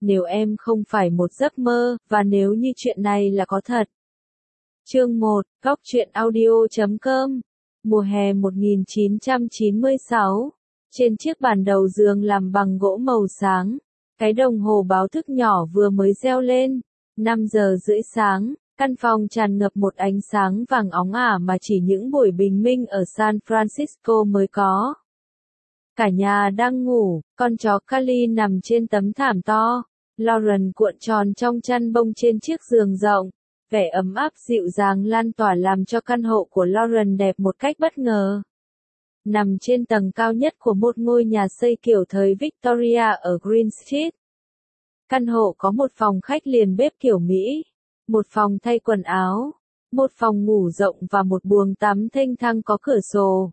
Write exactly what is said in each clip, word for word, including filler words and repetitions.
nếu em không phải một giấc mơ, và nếu như chuyện này là có thật. Chương một, góc truyện audio chấm com. Mùa hè một nghìn chín trăm chín mươi sáu. Trên chiếc bàn đầu giường làm bằng gỗ màu sáng, cái đồng hồ báo thức nhỏ vừa mới reo lên. năm giờ rưỡi sáng, căn phòng tràn ngập một ánh sáng vàng óng ả mà chỉ những buổi bình minh ở San Francisco mới có. Cả nhà đang ngủ, con chó Callie nằm trên tấm thảm to. Lauren cuộn tròn trong chăn bông trên chiếc giường rộng. Vẻ ấm áp dịu dàng lan tỏa làm cho căn hộ của Lauren đẹp một cách bất ngờ. Nằm trên tầng cao nhất của một ngôi nhà xây kiểu thời Victoria ở Green Street. Căn hộ có một phòng khách liền bếp kiểu Mỹ, một phòng thay quần áo, một phòng ngủ rộng và một buồng tắm thênh thang có cửa sổ.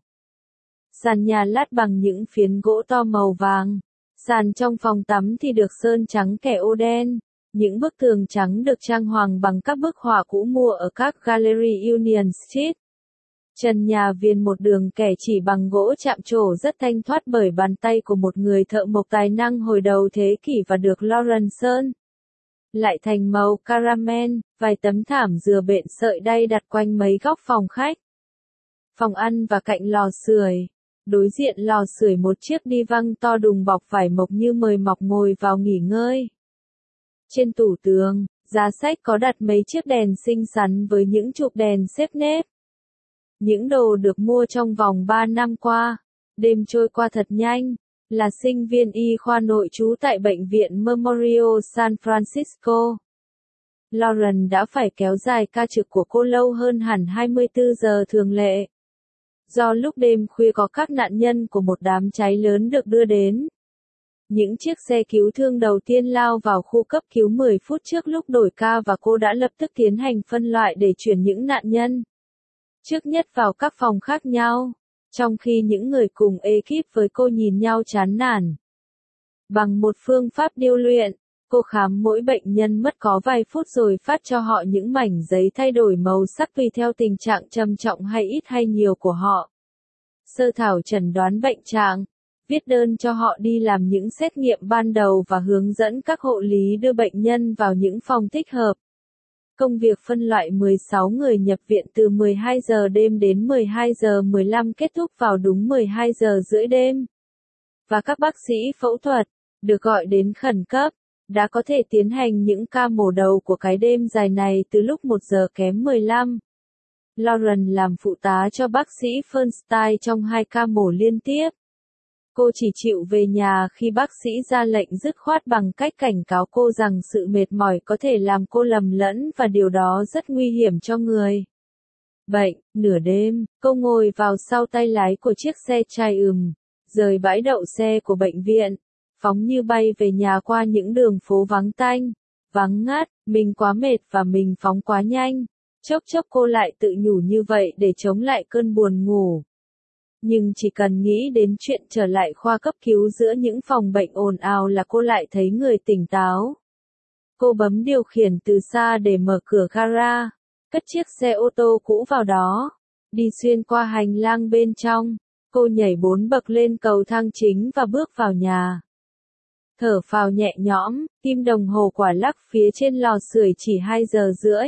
Sàn nhà lát bằng những phiến gỗ to màu vàng. Sàn trong phòng tắm thì được sơn trắng kẻ ô đen. Những bức tường trắng được trang hoàng bằng các bức họa cũ mua ở các Gallery Union Street. Trần nhà viền một đường kẻ chỉ bằng gỗ chạm trổ rất thanh thoát bởi bàn tay của một người thợ mộc tài năng hồi đầu thế kỷ và được Lauren sơn lại thành màu caramel. Vài tấm thảm dừa bện sợi đay đặt quanh mấy góc phòng khách, phòng ăn và cạnh lò sưởi. Đối diện lò sưởi một chiếc đi văng to đùng bọc vải mộc như mời mọc ngồi vào nghỉ ngơi. Trên tủ tường, giá sách có đặt mấy chiếc đèn xinh xắn với những chụp đèn xếp nếp. Những đồ được mua trong vòng ba năm qua. Đêm trôi qua thật nhanh. Là sinh viên y khoa nội trú tại bệnh viện Memorial San Francisco, Lauren đã phải kéo dài ca trực của cô lâu hơn hẳn hai mươi tư giờ thường lệ. Do lúc đêm khuya có các nạn nhân của một đám cháy lớn được đưa đến. Những chiếc xe cứu thương đầu tiên lao vào khu cấp cứu mười phút trước lúc đổi ca và cô đã lập tức tiến hành phân loại để chuyển những nạn nhân trước nhất vào các phòng khác nhau, trong khi những người cùng ekip với cô nhìn nhau chán nản. Bằng một phương pháp điêu luyện, cô khám mỗi bệnh nhân mất có vài phút rồi phát cho họ những mảnh giấy thay đổi màu sắc tùy theo tình trạng trầm trọng hay ít hay nhiều của họ. Sơ thảo chẩn đoán bệnh trạng, viết đơn cho họ đi làm những xét nghiệm ban đầu và hướng dẫn các hộ lý đưa bệnh nhân vào những phòng thích hợp. Công việc phân loại mười sáu người nhập viện từ mười hai giờ đêm đến mười hai giờ mười lăm kết thúc vào đúng mười hai giờ rưỡi đêm. Và các bác sĩ phẫu thuật, được gọi đến khẩn cấp, đã có thể tiến hành những ca mổ đầu của cái đêm dài này từ lúc một giờ kém mười lăm. Lauren làm phụ tá cho bác sĩ Fernstein trong hai ca mổ liên tiếp. Cô chỉ chịu về nhà khi bác sĩ ra lệnh dứt khoát bằng cách cảnh cáo cô rằng sự mệt mỏi có thể làm cô lầm lẫn và điều đó rất nguy hiểm cho người bệnh. Nửa đêm, cô ngồi vào sau tay lái của chiếc xe chai ừm, rời bãi đậu xe của bệnh viện, phóng như bay về nhà qua những đường phố vắng tanh, vắng ngắt. Mình quá mệt và mình phóng quá nhanh. Chốc chốc cô lại tự nhủ như vậy để chống lại cơn buồn ngủ. Nhưng chỉ cần nghĩ đến chuyện trở lại khoa cấp cứu giữa những phòng bệnh ồn ào là cô lại thấy người tỉnh táo. Cô bấm điều khiển từ xa để mở cửa gara, cất chiếc xe ô tô cũ vào đó, đi xuyên qua hành lang bên trong. Cô nhảy bốn bậc lên cầu thang chính và bước vào nhà. Thở phào nhẹ nhõm, kim đồng hồ quả lắc phía trên lò sưởi chỉ hai giờ rưỡi.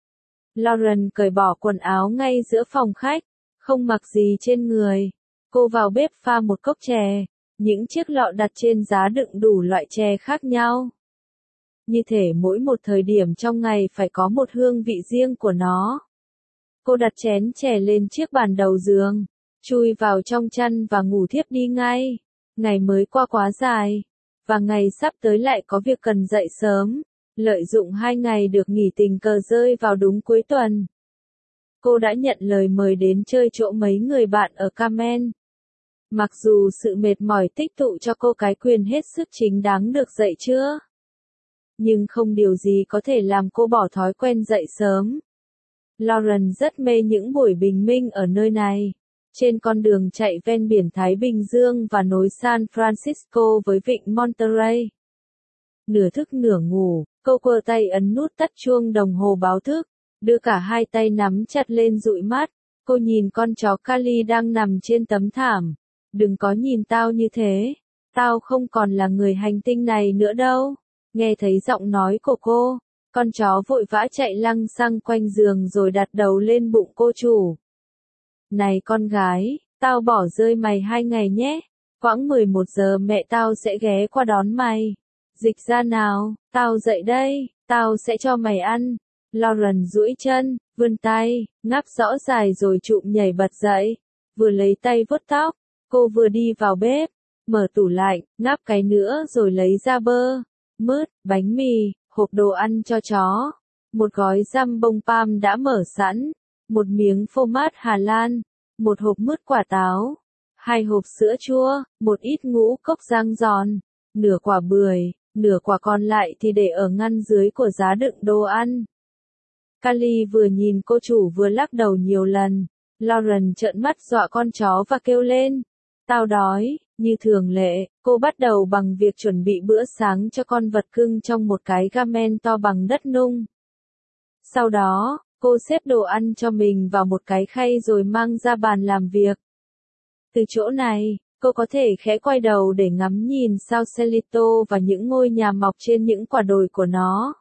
Lauren cởi bỏ quần áo ngay giữa phòng khách, không mặc gì trên người. Cô vào bếp pha một cốc chè, những chiếc lọ đặt trên giá đựng đủ loại chè khác nhau. Như thể mỗi một thời điểm trong ngày phải có một hương vị riêng của nó. Cô đặt chén chè lên chiếc bàn đầu giường, chui vào trong chăn và ngủ thiếp đi ngay. Ngày mới qua quá dài, và ngày sắp tới lại có việc cần dậy sớm. Lợi dụng hai ngày được nghỉ tình cờ rơi vào đúng cuối tuần, cô đã nhận lời mời đến chơi chỗ mấy người bạn ở Carmel. Mặc dù sự mệt mỏi tích tụ cho cô cái quyền hết sức chính đáng được dậy trưa, nhưng không điều gì có thể làm cô bỏ thói quen dậy sớm. Lauren rất mê những buổi bình minh ở nơi này, trên con đường chạy ven biển Thái Bình Dương và nối San Francisco với vịnh Monterey. Nửa thức nửa ngủ, cô quơ tay ấn nút tắt chuông đồng hồ báo thức, đưa cả hai tay nắm chặt lên dụi mắt. Cô nhìn con chó Callie đang nằm trên tấm thảm. Đừng có nhìn tao như thế. Tao không còn là người hành tinh này nữa đâu. Nghe thấy giọng nói của cô, con chó vội vã chạy lăng xăng quanh giường rồi đặt đầu lên bụng cô chủ. Này con gái, tao bỏ rơi mày hai ngày nhé. Khoảng mười một giờ mẹ tao sẽ ghé qua đón mày. Dịch ra nào, tao dậy đây, tao sẽ cho mày ăn. Lauren duỗi chân, vươn tay, ngáp rõ dài rồi chụm nhảy bật dậy. Vừa lấy tay vuốt tóc, cô vừa đi vào bếp, mở tủ lạnh, ngáp cái nữa rồi lấy ra bơ, mứt, bánh mì, hộp đồ ăn cho chó. Một gói giam bông palm đã mở sẵn, một miếng phô mát Hà Lan, một hộp mứt quả táo, hai hộp sữa chua, một ít ngũ cốc rang giòn, nửa quả bưởi, nửa quả còn lại thì để ở ngăn dưới của giá đựng đồ ăn. Kali vừa nhìn cô chủ vừa lắc đầu nhiều lần. Lauren trợn mắt dọa con chó và kêu lên. Tao đói, như thường lệ, cô bắt đầu bằng việc chuẩn bị bữa sáng cho con vật cưng trong một cái gamen to bằng đất nung. Sau đó, cô xếp đồ ăn cho mình vào một cái khay rồi mang ra bàn làm việc. Từ chỗ này, cô có thể khẽ quay đầu để ngắm nhìn Sausalito và những ngôi nhà mọc trên những quả đồi của nó.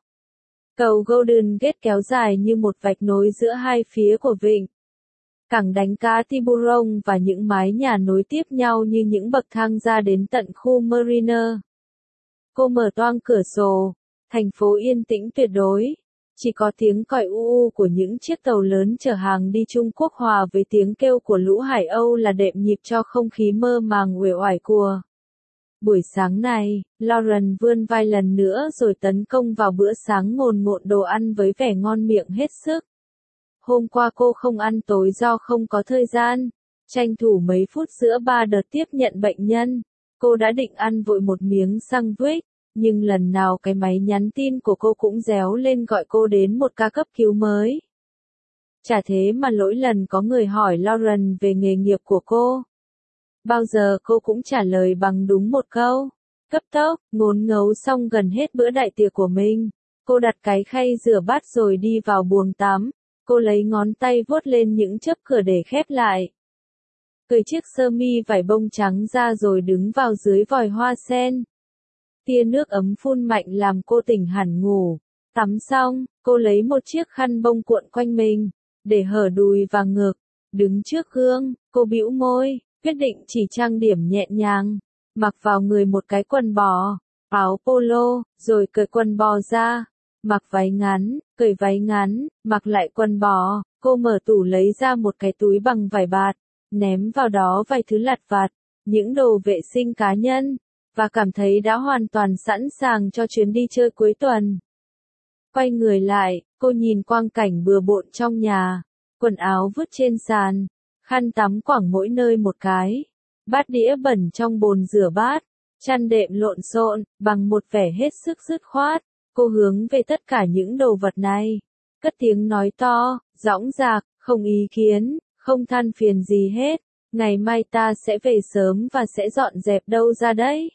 Cầu Golden Gate kéo dài như một vạch nối giữa hai phía của vịnh. Cảng đánh cá Tiburon và những mái nhà nối tiếp nhau như những bậc thang ra đến tận khu Marina. Cô mở toang cửa sổ, thành phố yên tĩnh tuyệt đối. Chỉ có tiếng còi u u của những chiếc tàu lớn chở hàng đi Trung Quốc hòa với tiếng kêu của lũ Hải Âu là đệm nhịp cho không khí mơ màng uể oải của. Buổi sáng này, Lauren vươn vai lần nữa rồi tấn công vào bữa sáng ngồn ngộn đồ ăn với vẻ ngon miệng hết sức. Hôm qua cô không ăn tối do không có thời gian, tranh thủ mấy phút giữa ba đợt tiếp nhận bệnh nhân. Cô đã định ăn vội một miếng sandwich, nhưng lần nào cái máy nhắn tin của cô cũng réo lên gọi cô đến một ca cấp cứu mới. Chả thế mà mỗi lần có người hỏi Lauren về nghề nghiệp của cô, bao giờ cô cũng trả lời bằng đúng một câu. Cấp tốc, ngốn ngấu xong gần hết bữa đại tiệc của mình. Cô đặt cái khay rửa bát rồi đi vào buồng tắm. Cô lấy ngón tay vuốt lên những chớp cửa để khép lại. Cởi chiếc sơ mi vải bông trắng ra rồi đứng vào dưới vòi hoa sen. Tia nước ấm phun mạnh làm cô tỉnh hẳn ngủ. Tắm xong, cô lấy một chiếc khăn bông cuộn quanh mình, để hở đùi và ngực. Đứng trước gương, cô bĩu môi, quyết định chỉ trang điểm nhẹ nhàng. Mặc vào người một cái quần bò, áo polo, rồi cởi quần bò ra. Mặc váy ngắn, cởi váy ngắn, mặc lại quần bò. Cô mở tủ lấy ra một cái túi bằng vải bạt, ném vào đó vài thứ lặt vặt, những đồ vệ sinh cá nhân, và cảm thấy đã hoàn toàn sẵn sàng cho chuyến đi chơi cuối tuần. Quay người lại, cô nhìn quang cảnh bừa bộn trong nhà, quần áo vứt trên sàn, khăn tắm quẳng mỗi nơi một cái, bát đĩa bẩn trong bồn rửa bát, chăn đệm lộn xộn, bằng một vẻ hết sức dứt khoát. Cô hướng về tất cả những đồ vật này, cất tiếng nói to, dõng dạc, không ý kiến, không than phiền gì hết. Ngày mai ta sẽ về sớm và sẽ dọn dẹp đâu ra đấy.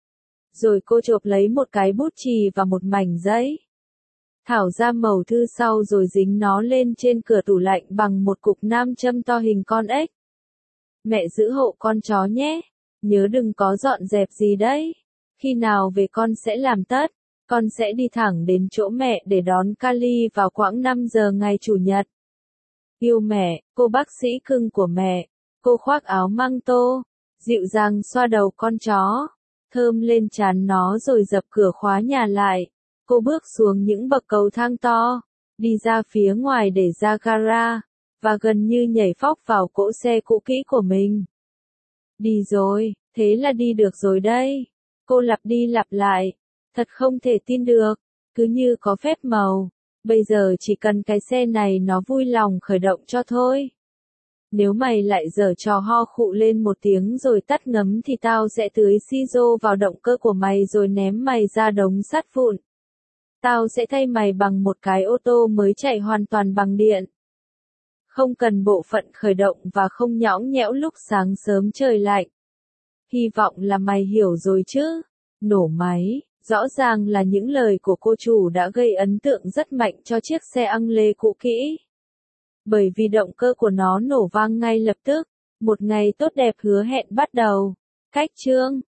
Rồi cô chộp lấy một cái bút chì và một mảnh giấy, thảo ra mẩu thư sau rồi dính nó lên trên cửa tủ lạnh bằng một cục nam châm to hình con ếch. Mẹ giữ hộ con chó nhé, nhớ đừng có dọn dẹp gì đấy. Khi nào về con sẽ làm tất. Con sẽ đi thẳng đến chỗ mẹ để đón Kali vào khoảng năm giờ ngày Chủ nhật. Yêu mẹ, cô bác sĩ cưng của mẹ. Cô khoác áo măng tô, dịu dàng xoa đầu con chó, thơm lên trán nó rồi dập cửa khóa nhà lại. Cô bước xuống những bậc cầu thang to, đi ra phía ngoài để ra gara, và gần như nhảy phóc vào cỗ xe cũ kỹ của mình. Đi rồi, thế là đi được rồi đây. Cô lặp đi lặp lại. Thật không thể tin được, cứ như có phép màu. Bây giờ chỉ cần cái xe này nó vui lòng khởi động cho thôi. Nếu mày lại giở trò ho khụ lên một tiếng rồi tắt ngấm thì tao sẽ tưới siro vào động cơ của mày rồi ném mày ra đống sắt vụn. Tao sẽ thay mày bằng một cái ô tô mới chạy hoàn toàn bằng điện. Không cần bộ phận khởi động và không nhõng nhẽo lúc sáng sớm trời lạnh. Hy vọng là mày hiểu rồi chứ. Nổ máy. Rõ ràng là những lời của cô chủ đã gây ấn tượng rất mạnh cho chiếc xe Anglais cũ kỹ. Bởi vì động cơ của nó nổ vang ngay lập tức. Một ngày tốt đẹp hứa hẹn bắt đầu. Cách chương